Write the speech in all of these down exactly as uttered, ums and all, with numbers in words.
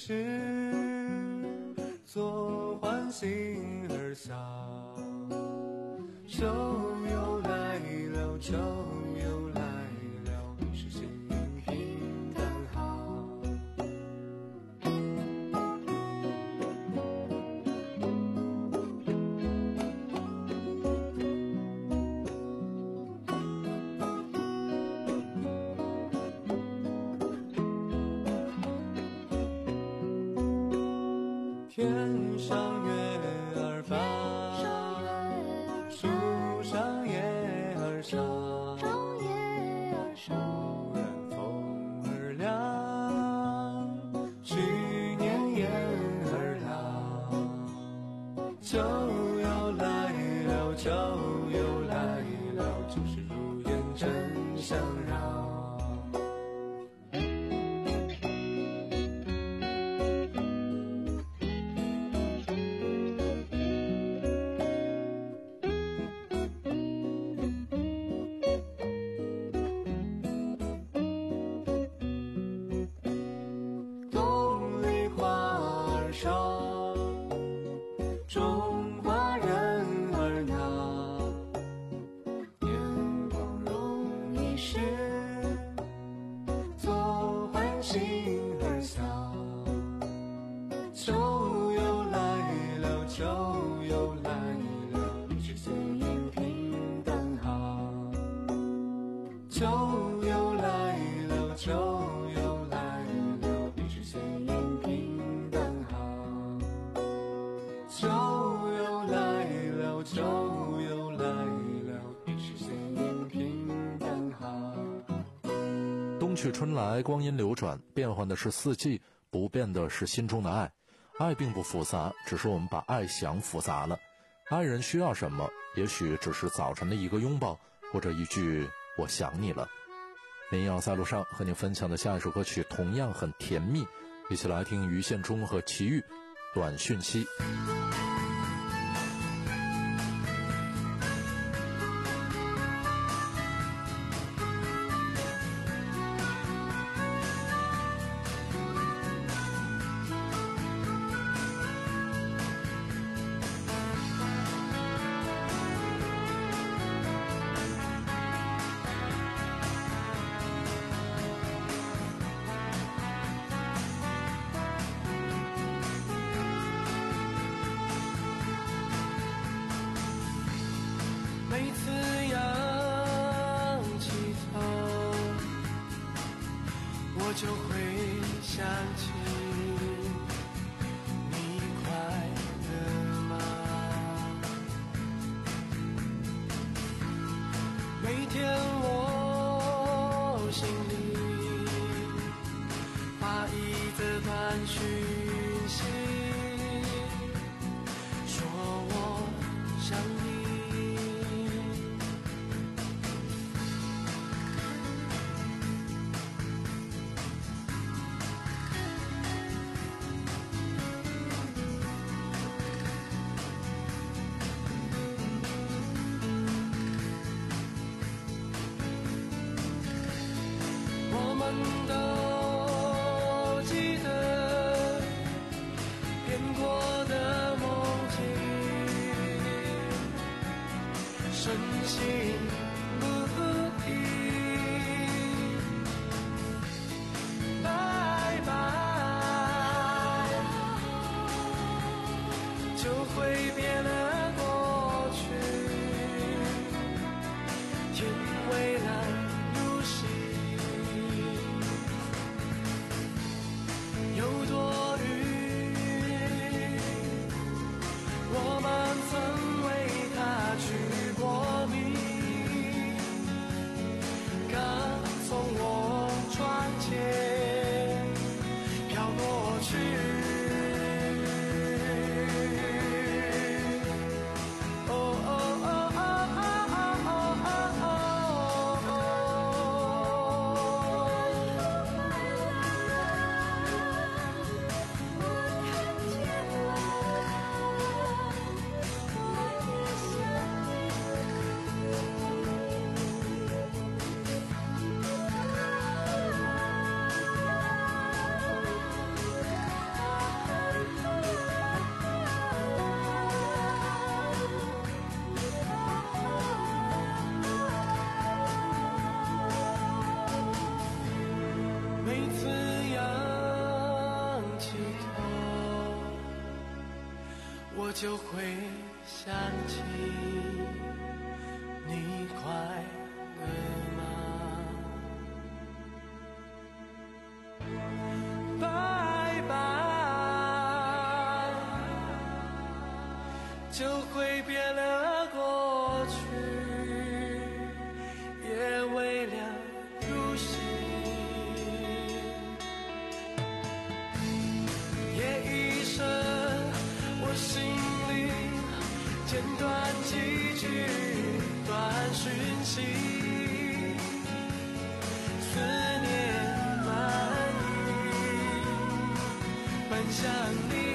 时，做欢欣而笑。秋又来了，秋又来了，你是心平淡好。天上月儿发，树上叶儿沙，忽然风儿凉，去年燕儿老。秋又来了，秋又来了，就是如愿真相绕。中华人儿呀，年光容易逝，做欢欣而笑。秋又来了，秋又来了，你是心平淡好。秋又来了，秋又来了，你是心平淡好。秋又来了，秋又来了，你是心平淡好。 冬去春来，光阴流转，变换的是四季，不变的是心中的爱。爱并不复杂，只是我们把爱想复杂了。爱人需要什么？也许只是早晨的一个拥抱，或者一句我想你了。民谣在路上和您分享的下一首歌曲同样很甜蜜，一起来听于宪忠和齐豫短讯息。 每次仰起头，我就会想起你快乐吗？每天我心里发一则短讯息，说我想你。我们都记得变过的梦境，深信不疑，拜拜就会变了过去，天未蓝如洗。有多余，我们曾为他取过名，刚从我窗前飘过去。哦哦哦哦哦哦哦我就会想起你快乐吗？拜拜，就会变了过去，也为了入戏，夜已深，我心里剪断几句短讯息，思念满溢，奔向你。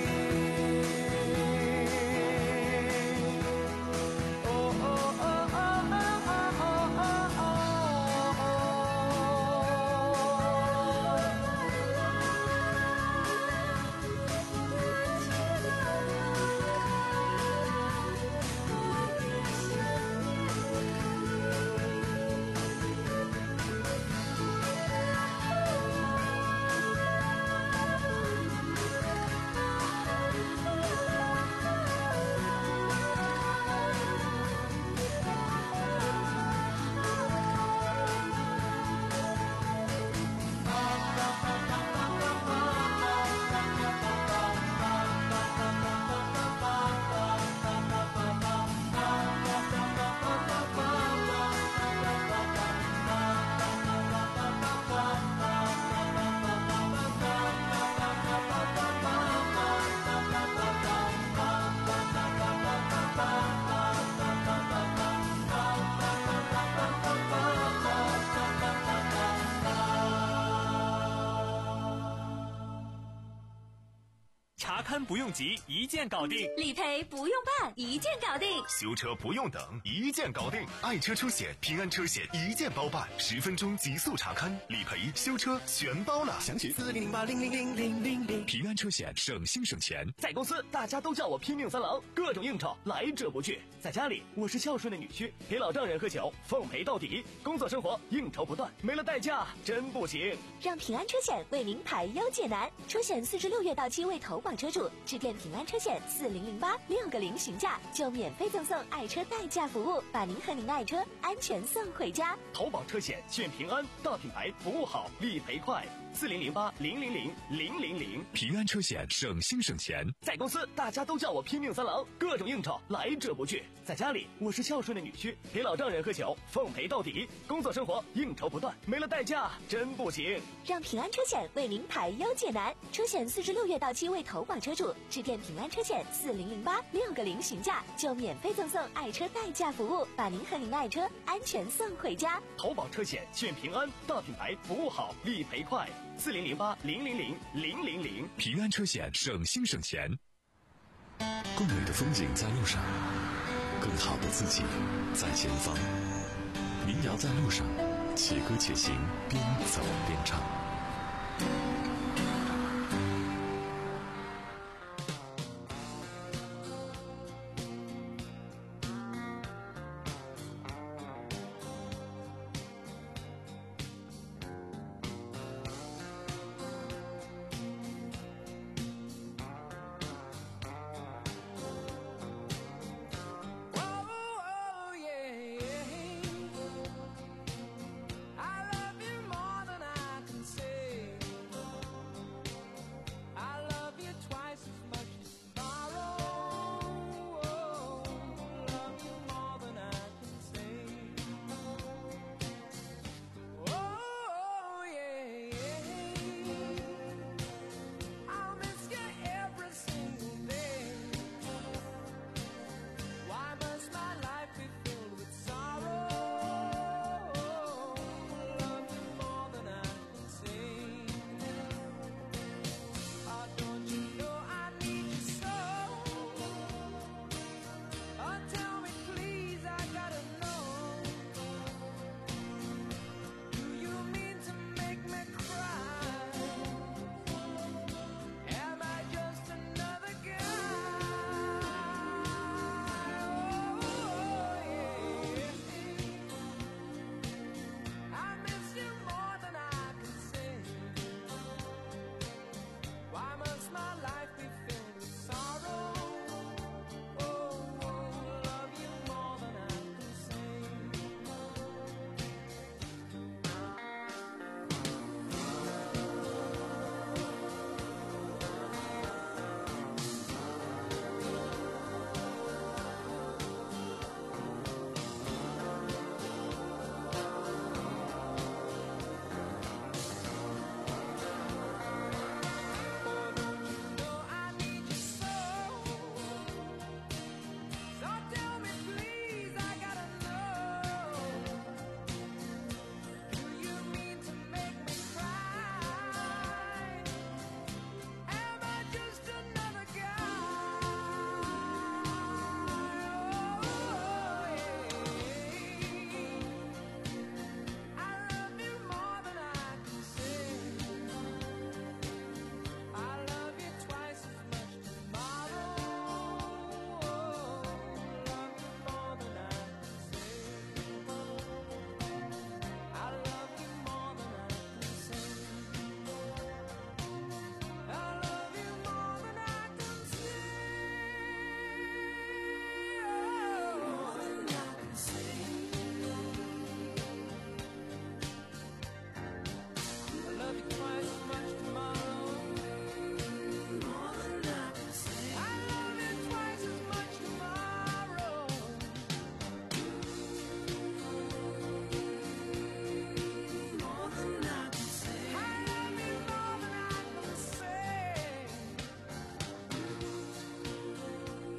查勘不用急，一键搞定； 理赔不用办，一键搞定； 修车不用等，一键搞定。爱车出险，平安车险一键包办，十分钟极速查勘，理赔、修车全包了。详询四零零八零零零零零零。平安车险，省心省钱。 在公司，大家都叫我拼命三郎，各种应酬来者不拒；在家里，我是孝顺的女婿，给老丈人喝酒，奉陪到底；工作生活应酬不断，没了代驾真不行。 让平安车险为您排忧解难，车险四至六月到期未投保车主，致电平安车险四零零八六个零询价，就免费赠送爱车代驾服务，把您和您爱车安全送回家。 投保车险选平安，大品牌，服务好，理赔快。四零零八零零零零零零。 平安车险，省心省钱。 在公司，大家都叫我拼命三郎，各种应酬来者不拒；在家里，我是孝顺的女婿，给老丈人喝酒，奉陪到底；工作生活应酬不断，没了代驾真不行。 让平安车险为您排忧解难，车险四至六月到期未投保车主，致电平安车险四零零八六个零询价，就免费赠送爱车代驾服务，把您和您爱车安全送回家。 投保车险选平安，大品牌，服务好，理赔快。四零零八零零零零零零。 平安车险，省心省钱。 更美的风景在路上，更好的自己在前方。民谣在路上，且歌且行，边走边唱。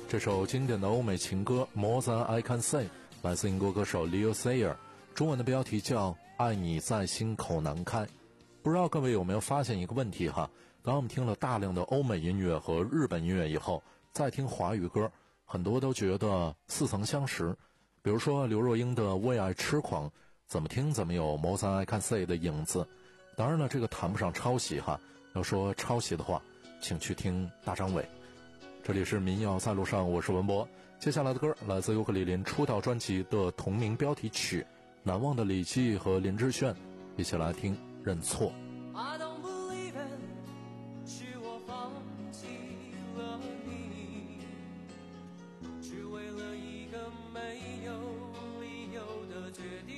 这首经典的欧美情歌 More Than I Can Say 来自英国歌手 Leo Sayer， 中文的标题叫爱你在心口难开。不知道各位有没有发现一个问题哈，当我们听了大量的欧美音乐和日本音乐以后，再听华语歌，很多都觉得似曾相识。比如说刘若英的为爱痴狂，怎么听怎么有 More Than I Can Say 的影子。当然了，这个谈不上抄袭哈，要说抄袭的话，请去听大张伟。这里是民谣在路上，我是文博。接下来的歌来自尤克里林出道专辑的同名标题曲《难忘的李记》和林志炫，一起来听认错。 I don't believe it， 是我放弃了你，只为了一个没有理由的决定，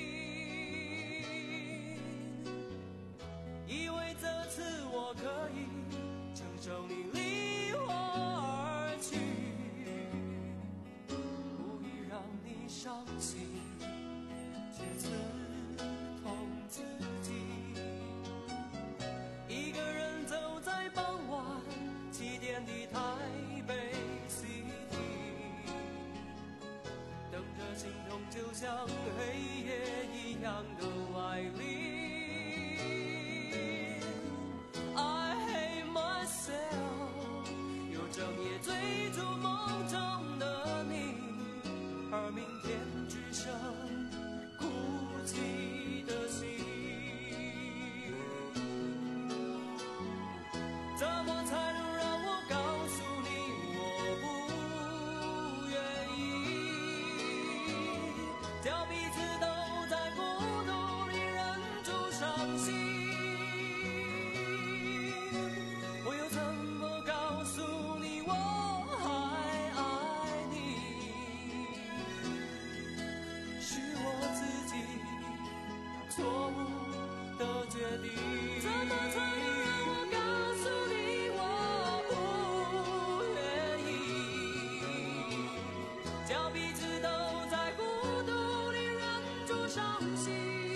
以为这次我可以承受你离我而去，故意让你伤心，却刺痛自己。一个人走在傍晚七点的台北 City， 等着心痛就像黑夜一样的来临。I hate myself， 又整夜追逐梦中的你，而明天只剩哭泣的心。怎么才能让我告诉你我不愿意，叫彼此都在孤独里忍住伤心，我又怎么告诉你我还爱你，是我自己错误的决定。怎么才能让我告诉你我不愿意，叫彼此都在孤独里忍住伤心，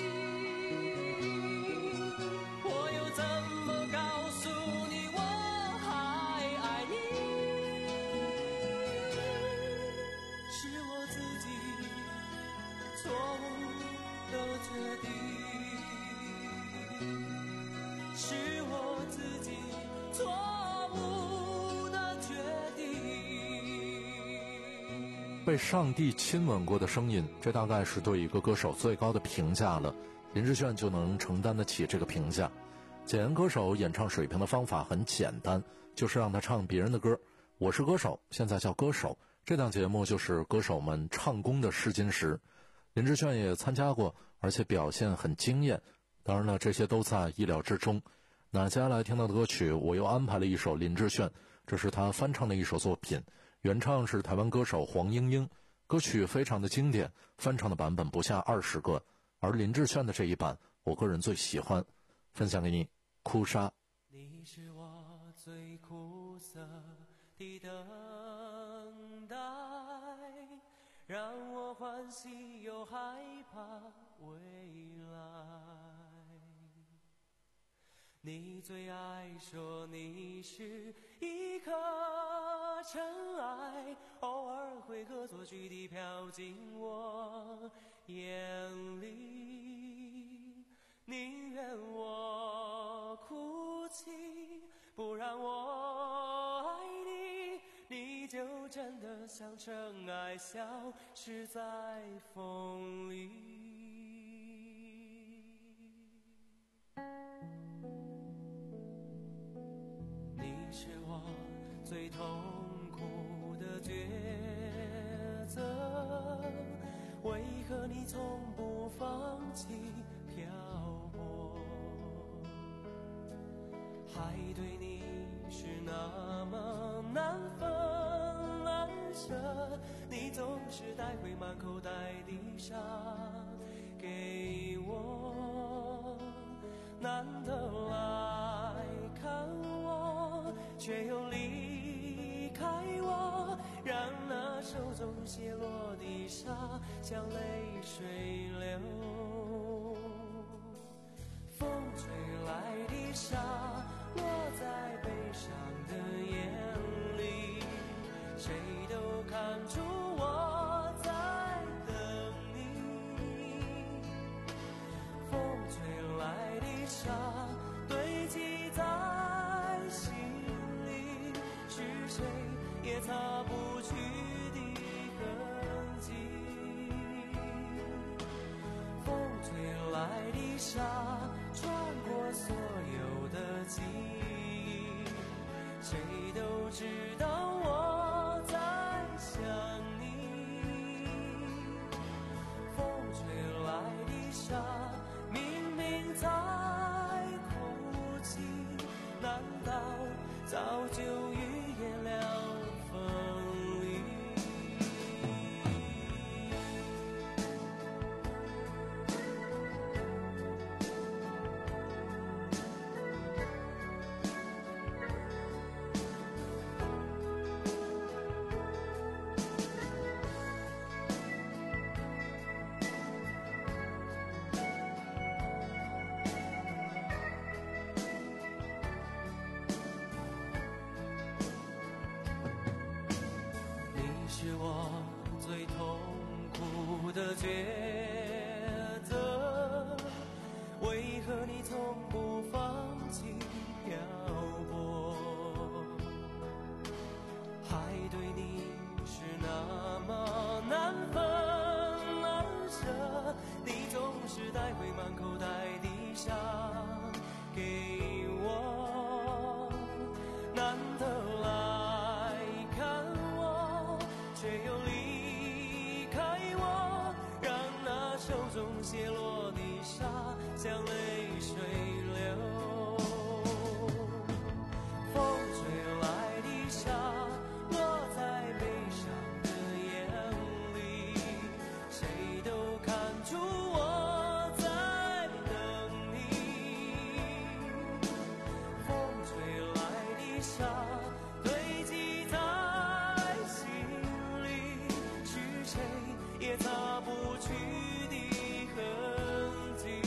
我又怎么告诉你我还爱你，是我自己错误的决定，是我自己错误的决定。 被上帝亲吻过的声音，这大概是对一个歌手最高的评价了。林志炫就能承担得起这个评价。检验歌手演唱水平的方法很简单，就是让他唱别人的歌。我是歌手，现在叫歌手，这档节目就是歌手们唱功的试金石。林志炫也参加过，而且表现很惊艳。当然了，这些都在意料之中。那接下来听到的歌曲，我又安排了一首林志炫，这是他翻唱的一首作品，原唱是台湾歌手黄莺莺，歌曲非常的经典，翻唱的版本不下二十个，而林志炫的这一版，我个人最喜欢，分享给你。哭砂， 你是我最苦涩的等待，让我欢喜又害怕未来。你最爱说你是一颗尘埃，偶尔会恶作剧地飘进我眼里，宁愿我哭泣，不让我爱你，你就真的像尘埃消失在风里。你是我最痛苦的抉择，为何你从不放弃漂泊？海对你是那么难分难舍，你总是带回满口袋的沙给我，难得来看我，却又离开我，让那手中泻落的沙像泪水流。风吹来的沙落在悲伤的眼里，谁都也擦不去的痕迹。风吹来的沙，穿过所有的记忆，谁都知道我在想你。风吹来的沙，明明在哭泣，难道早就预言了分离？是我最痛苦的抉择，为何你从不放弃漂泊？海对你是那么难分难舍，你总是带回满口袋的沙给我，难得来看我，却又离开我，让那手中泻落的沙像泪水流。风吹来的沙落在悲伤的眼里，谁都看出我在等你。风吹来的沙堆积在心里，是谁也擦不去的痕迹。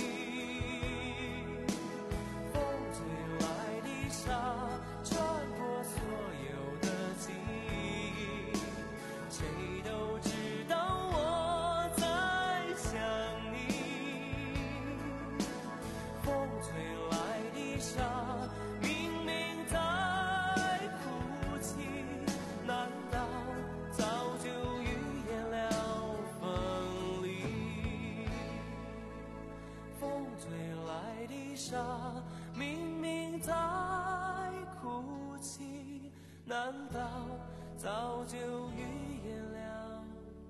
风吹来的沙穿过所有的记忆，谁都知道我在想你。风吹来的沙明明在哭泣，难道早就预言了分离？风吹来的沙明明在哭泣，难道早就预言了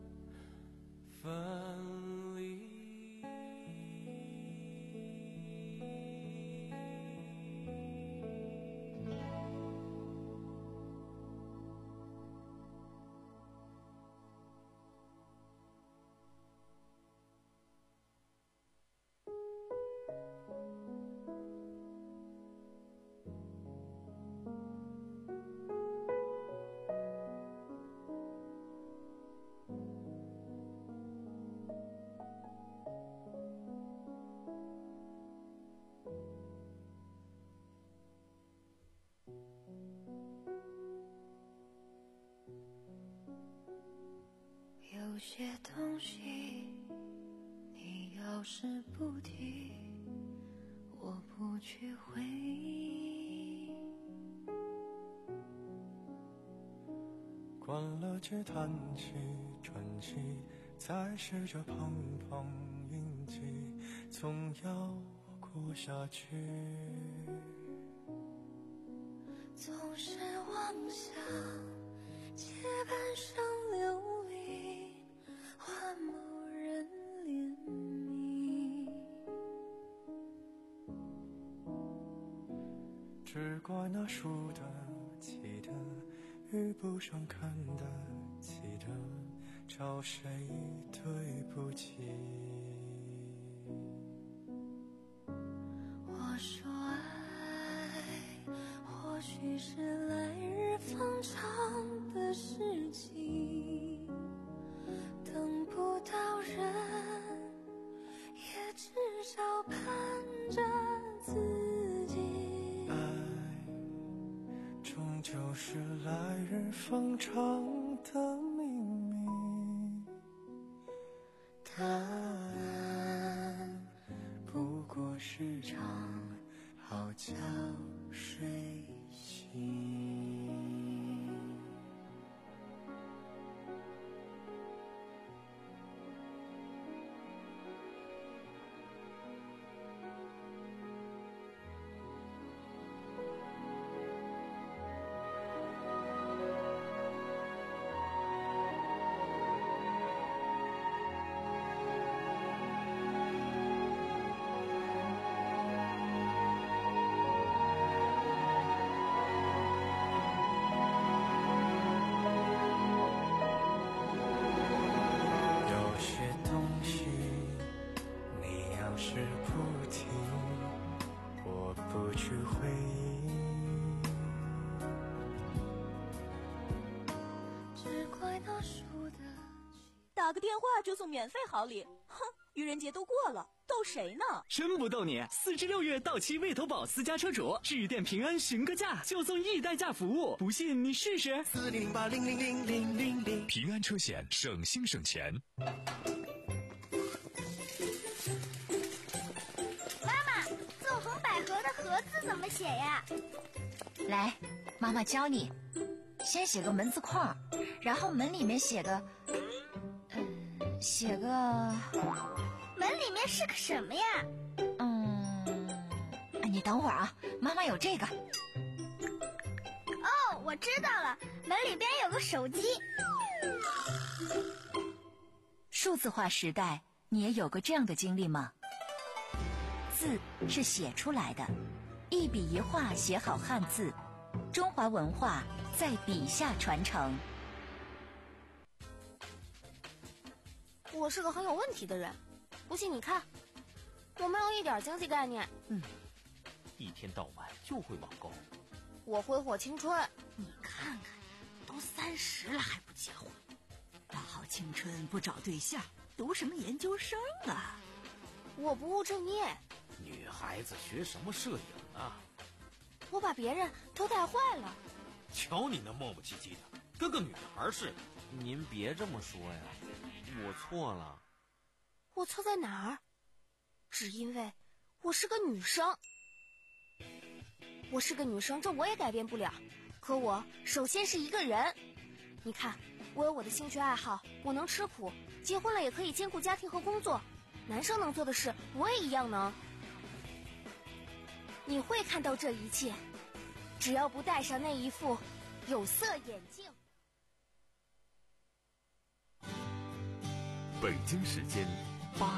分离？ 有些东西你要是不提，我不去回忆。 关了机叹气喘气，再试着碰碰运气，总要过下去。 总是妄想借半生流离换某人怜悯， 只怪那输得起的遇不上看得起的，找谁对不起？ 我说爱或许是来日方长的事情，等不到人也至少盼着自己。 爱终究是来日方长的秘密，答案不过是场好觉睡醒。 是不停，我不去回忆。 只怪那输的。 打个电话就送免费好礼，哼！愚人节都过了，逗谁呢？ 真不逗你！四至六月到期魏投保私家车主，致电平安询个价就送易代驾服务，不信你试试。 四零零八零零零零零零，平安车险，省心省钱。 妈妈，纵横捭阖的阖字怎么写呀？ 来，妈妈教你。先写个门字框，然后门里面写个，嗯，写个。 门里面是个什么呀？ 嗯，你等会儿啊，妈妈有这个。 哦，我知道了，门里边有个手机。 数字化时代，你也有过这样的经历吗？字是写出来的，一笔一画写好汉字，中华文化在笔下传承。 我是个很有问题的人，不信你看，我没有一点经济概念。 嗯，一天到晚就会网购。 我挥霍青春。 你看看，都三十了还不结婚，大好青春不找对象，读什么研究生啊？ 我不务正业。 女孩子学什么摄影啊？ 我把别人都带坏了。 瞧你那磨磨唧唧的，跟个女孩似的。您别这么说呀，我错了。 我错在哪儿？只因为我是个女生。我是个女生，这我也改变不了。可我首先是一个人。你看，我有我的兴趣爱好，我能吃苦，结婚了也可以兼顾家庭和工作。男生能做的事，我也一样能。你会看到这一切，只要不戴上那一副有色眼镜。 北京时间